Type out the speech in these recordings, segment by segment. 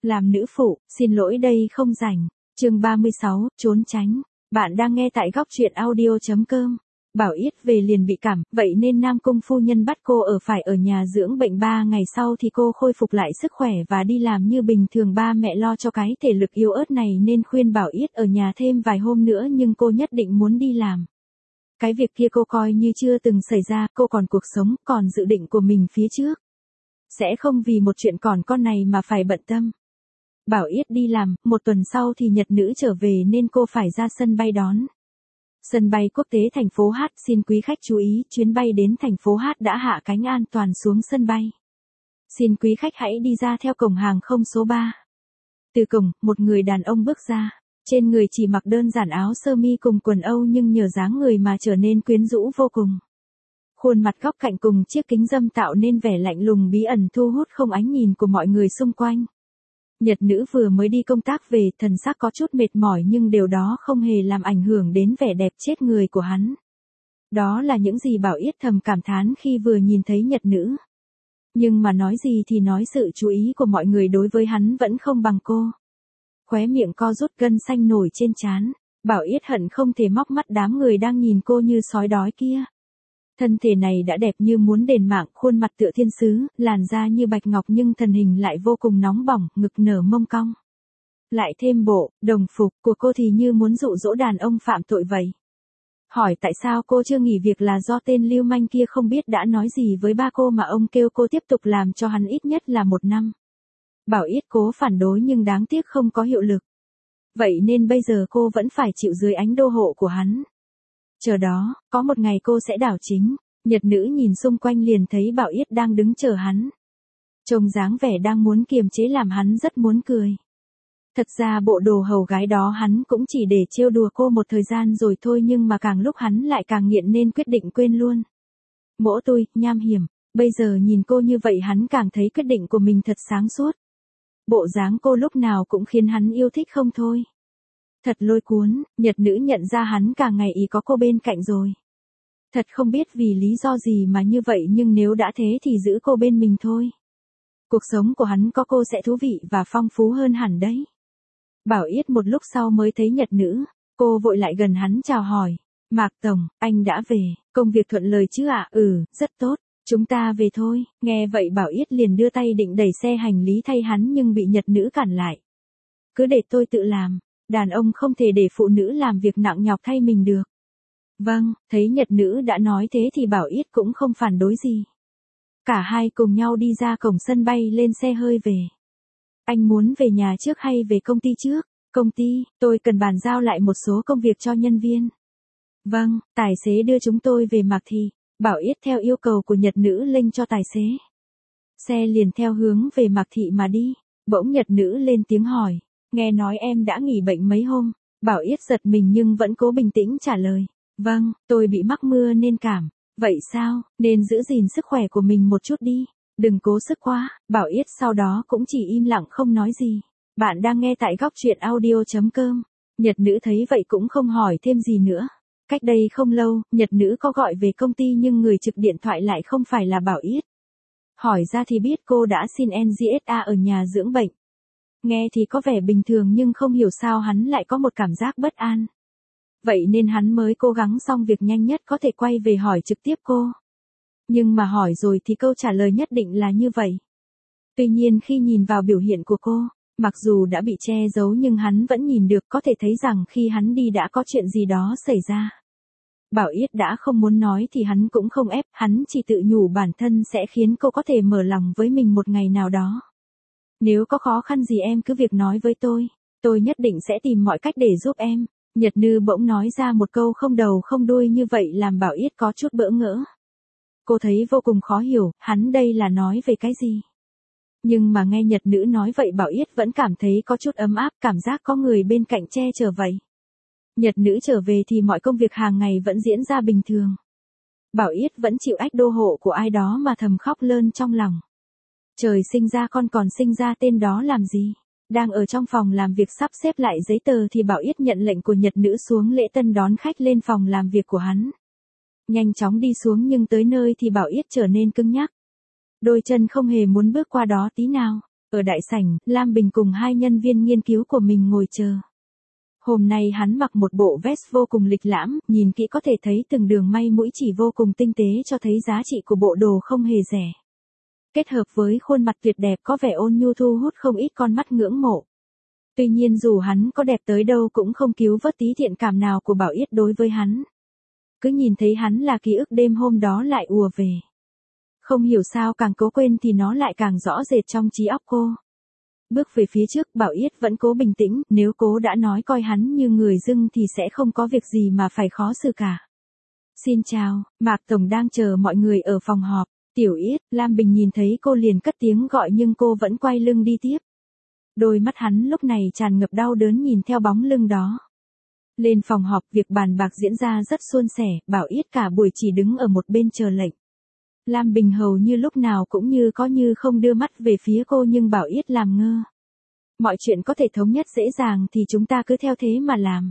Làm nữ phụ, xin lỗi đây không rảnh. Chương 36, trốn tránh. Bạn đang nghe tại góc truyện audio.com. Bảo Yết về liền bị cảm, vậy nên Nam Cung phu nhân bắt cô phải ở nhà dưỡng bệnh 3 ngày sau thì cô khôi phục lại sức khỏe và đi làm như bình thường. Ba mẹ lo cho cái thể lực yếu ớt này nên khuyên Bảo Yết ở nhà thêm vài hôm nữa nhưng cô nhất định muốn đi làm. Cái việc kia cô coi như chưa từng xảy ra, cô còn cuộc sống, còn dự định của mình phía trước. Sẽ không vì một chuyện còn con này mà phải bận tâm. Bảo Yết đi làm, một tuần sau thì Nhật Nữ trở về nên cô phải ra sân bay đón. Sân bay quốc tế thành phố H, xin quý khách chú ý, chuyến bay đến thành phố H đã hạ cánh an toàn xuống sân bay. Xin quý khách hãy đi ra theo cổng hàng không số 3. Từ cổng, một người đàn ông bước ra. Trên người chỉ mặc đơn giản áo sơ mi cùng quần Âu nhưng nhờ dáng người mà trở nên quyến rũ vô cùng. Khuôn mặt góc cạnh cùng chiếc kính râm tạo nên vẻ lạnh lùng bí ẩn thu hút không ánh nhìn của mọi người xung quanh. Nhật Nữ vừa mới đi công tác về, thần sắc có chút mệt mỏi nhưng điều đó không hề làm ảnh hưởng đến vẻ đẹp chết người của hắn. Đó là những gì Bảo Yết thầm cảm thán khi vừa nhìn thấy Nhật Nữ. Nhưng mà nói gì thì nói, sự chú ý của mọi người đối với hắn vẫn không bằng cô. Khóe miệng co rút, gân xanh nổi trên trán. Bảo Yết hận không thể móc mắt đám người đang nhìn cô như sói đói kia. Thân thể này đã đẹp như muốn đền mạng, khuôn mặt tựa thiên sứ, làn da như bạch ngọc nhưng thân hình lại vô cùng nóng bỏng, ngực nở mông cong. Lại thêm bộ, đồng phục của cô thì như muốn dụ dỗ đàn ông phạm tội vậy. Hỏi tại sao cô chưa nghỉ việc là do tên lưu manh kia không biết đã nói gì với ba cô mà ông kêu cô tiếp tục làm cho hắn ít nhất là 1 năm. Bảo Yết cố phản đối nhưng đáng tiếc không có hiệu lực. Vậy nên bây giờ cô vẫn phải chịu dưới ánh đô hộ của hắn. Chờ đó, có một ngày cô sẽ đảo chính. Nhật Nữ nhìn xung quanh liền thấy Bảo Yết đang đứng chờ hắn. Trông dáng vẻ đang muốn kiềm chế làm hắn rất muốn cười. Thật ra bộ đồ hầu gái đó hắn cũng chỉ để trêu đùa cô một thời gian rồi thôi nhưng mà càng lúc hắn lại càng nghiện nên quyết định quên luôn. Mỗ tôi, nham hiểm, bây giờ nhìn cô như vậy hắn càng thấy quyết định của mình thật sáng suốt. Bộ dáng cô lúc nào cũng khiến hắn yêu thích không thôi. Thật lôi cuốn, Nhật Nữ nhận ra hắn càng ngày ý có cô bên cạnh rồi. Thật không biết vì lý do gì mà như vậy nhưng nếu đã thế thì giữ cô bên mình thôi. Cuộc sống của hắn có cô sẽ thú vị và phong phú hơn hẳn đấy. Bảo Yết một lúc sau mới thấy Nhật Nữ, cô vội lại gần hắn chào hỏi. Mạc Tổng, anh đã về, công việc thuận lợi chứ ạ? Rất tốt, chúng ta về thôi. Nghe vậy Bảo Yết liền đưa tay định đẩy xe hành lý thay hắn nhưng bị Nhật Nữ cản lại. Cứ để tôi tự làm. Đàn ông không thể để phụ nữ làm việc nặng nhọc thay mình được. Vâng, thấy Nhật Nữ đã nói thế thì Bảo Yết cũng không phản đối gì. Cả hai cùng nhau đi ra cổng sân bay lên xe hơi về. Anh muốn về nhà trước hay về công ty trước? Công ty, tôi cần bàn giao lại một số công việc cho nhân viên. Vâng, tài xế đưa chúng tôi về Mạc Thị. Bảo Yết theo yêu cầu của Nhật Nữ lệnh cho tài xế. Xe liền theo hướng về Mạc Thị mà đi. Bỗng Nhật Nữ lên tiếng hỏi. Nghe nói em đã nghỉ bệnh mấy hôm. Bảo Yết giật mình nhưng vẫn cố bình tĩnh trả lời. Vâng, tôi bị mắc mưa nên cảm. Vậy sao, nên giữ gìn sức khỏe của mình một chút đi. Đừng cố sức quá. Bảo Yết sau đó cũng chỉ im lặng không nói gì. Bạn đang nghe tại góc truyện audio.com. Nhật Nữ thấy vậy cũng không hỏi thêm gì nữa. Cách đây không lâu, Nhật Nữ có gọi về công ty nhưng người trực điện thoại lại không phải là Bảo Yết. Hỏi ra thì biết cô đã xin NGSA ở nhà dưỡng bệnh. Nghe thì có vẻ bình thường nhưng không hiểu sao hắn lại có một cảm giác bất an. Vậy nên hắn mới cố gắng xong việc nhanh nhất có thể quay về hỏi trực tiếp cô. Nhưng mà hỏi rồi thì câu trả lời nhất định là như vậy. Tuy nhiên khi nhìn vào biểu hiện của cô, mặc dù đã bị che giấu nhưng hắn vẫn nhìn được, có thể thấy rằng khi hắn đi đã có chuyện gì đó xảy ra. Bảo Yết đã không muốn nói thì hắn cũng không ép, hắn chỉ tự nhủ bản thân sẽ khiến cô có thể mở lòng với mình một ngày nào đó. Nếu có khó khăn gì em cứ việc nói với tôi nhất định sẽ tìm mọi cách để giúp em. Nhật Nữ bỗng nói ra một câu không đầu không đuôi như vậy làm Bảo Yết có chút bỡ ngỡ. Cô thấy vô cùng khó hiểu, hắn đây là nói về cái gì? Nhưng mà nghe Nhật Nữ nói vậy Bảo Yết vẫn cảm thấy có chút ấm áp, cảm giác có người bên cạnh che chở vậy. Nhật Nữ trở về thì mọi công việc hàng ngày vẫn diễn ra bình thường. Bảo Yết vẫn chịu ách đô hộ của ai đó mà thầm khóc lơn trong lòng. Trời sinh ra con còn sinh ra tên đó làm gì? Đang ở trong phòng làm việc sắp xếp lại giấy tờ thì Bảo Yết nhận lệnh của Nhật Nữ xuống lễ tân đón khách lên phòng làm việc của hắn. Nhanh chóng đi xuống nhưng tới nơi thì Bảo Yết trở nên cứng nhắc. Đôi chân không hề muốn bước qua đó tí nào. Ở đại sảnh, Lam Bình cùng hai nhân viên nghiên cứu của mình ngồi chờ. Hôm nay hắn mặc một bộ vest vô cùng lịch lãm, nhìn kỹ có thể thấy từng đường may mũi chỉ vô cùng tinh tế cho thấy giá trị của bộ đồ không hề rẻ. Kết hợp với khuôn mặt tuyệt đẹp có vẻ ôn nhu thu hút không ít con mắt ngưỡng mộ. Tuy nhiên dù hắn có đẹp tới đâu cũng không cứu vớt tí thiện cảm nào của Bảo Yết đối với hắn. Cứ nhìn thấy hắn là ký ức đêm hôm đó lại ùa về. Không hiểu sao càng cố quên thì nó lại càng rõ rệt trong trí óc cô. Bước về phía trước, Bảo Yết vẫn cố bình tĩnh, nếu cô đã nói coi hắn như người dưng thì sẽ không có việc gì mà phải khó xử cả. Xin chào, Mạc Tổng đang chờ mọi người ở phòng họp. Tiểu Yết, Lam Bình nhìn thấy cô liền cất tiếng gọi nhưng cô vẫn quay lưng đi tiếp. Đôi mắt hắn lúc này tràn ngập đau đớn nhìn theo bóng lưng đó. Lên phòng họp, việc bàn bạc diễn ra rất suôn sẻ, Bảo Yết cả buổi chỉ đứng ở một bên chờ lệnh. Lam Bình hầu như lúc nào cũng như có như không đưa mắt về phía cô nhưng Bảo Yết làm ngơ. Mọi chuyện có thể thống nhất dễ dàng thì chúng ta cứ theo thế mà làm.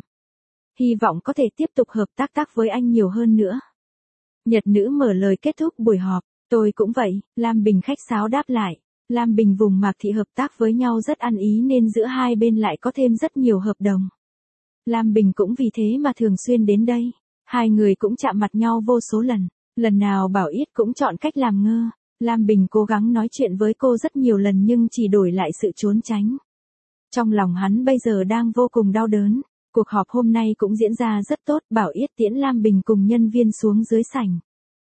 Hy vọng có thể tiếp tục hợp tác với anh nhiều hơn nữa. Nhật nữ mở lời kết thúc buổi họp. Tôi cũng vậy, Lam Bình khách sáo đáp lại. Lam Bình vùng Mạc Thị hợp tác với nhau rất ăn ý nên giữa hai bên lại có thêm rất nhiều hợp đồng. Lam Bình cũng vì thế mà thường xuyên đến đây. Hai người cũng chạm mặt nhau vô số lần. Lần nào Bảo Yết cũng chọn cách làm ngơ. Lam Bình cố gắng nói chuyện với cô rất nhiều lần nhưng chỉ đổi lại sự trốn tránh. Trong lòng hắn bây giờ đang vô cùng đau đớn. Cuộc họp hôm nay cũng diễn ra rất tốt. Bảo Yết tiễn Lam Bình cùng nhân viên xuống dưới sảnh.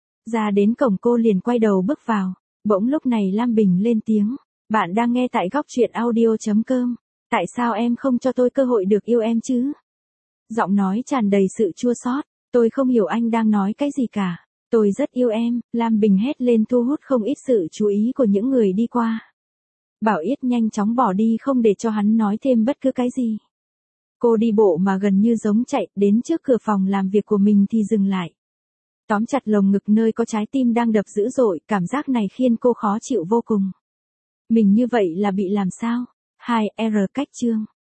Ra đến cổng cô liền quay đầu bước vào. Bỗng lúc này Lam Bình lên tiếng. Bạn đang nghe tại góc truyện audio.com. Tại sao em không cho tôi cơ hội được yêu em chứ? Giọng nói tràn đầy sự chua xót. Tôi không hiểu anh đang nói cái gì cả. Tôi rất yêu em, Lam Bình hét lên thu hút không ít sự chú ý của những người đi qua. Bảo Yết nhanh chóng bỏ đi không để cho hắn nói thêm bất cứ cái gì. Cô đi bộ mà gần như giống chạy, đến trước cửa phòng làm việc của mình thì dừng lại. Tóm chặt lồng ngực nơi có trái tim đang đập dữ dội, cảm giác này khiến cô khó chịu vô cùng. Mình như vậy là bị làm sao? 2R cách chương.